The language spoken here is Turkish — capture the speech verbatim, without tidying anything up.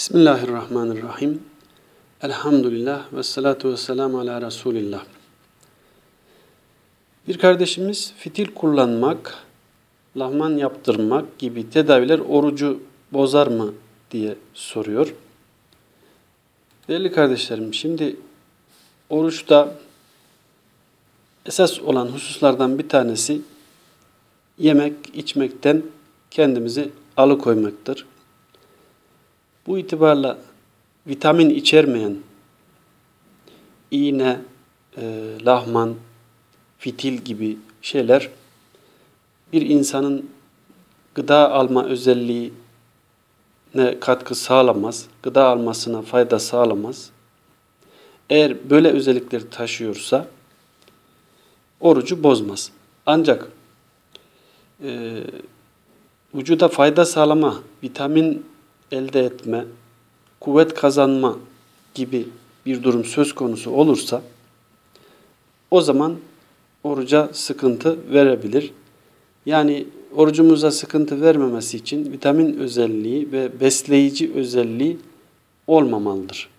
Bismillahirrahmanirrahim. Elhamdülillah ve salatu ve selamu ala Resulillah. Bir kardeşimiz fitil kullanmak, lahman yaptırmak gibi tedaviler orucu bozar mı diye soruyor. Değerli kardeşlerim, şimdi oruçta esas olan hususlardan bir tanesi yemek, içmekten kendimizi alıkoymaktır. Bu itibarla vitamin içermeyen iğne, e, lahman, fitil gibi şeyler bir insanın gıda alma özelliğine katkı sağlamaz, gıda almasına fayda sağlamaz. Eğer böyle özellikleri taşıyorsa orucu bozmaz. Ancak e, vücuda fayda sağlama, vitamin elde etme, kuvvet kazanma gibi bir durum söz konusu olursa o zaman oruca sıkıntı verebilir. Yani orucumuza sıkıntı vermemesi için vitamin özelliği ve besleyici özelliği olmamalıdır.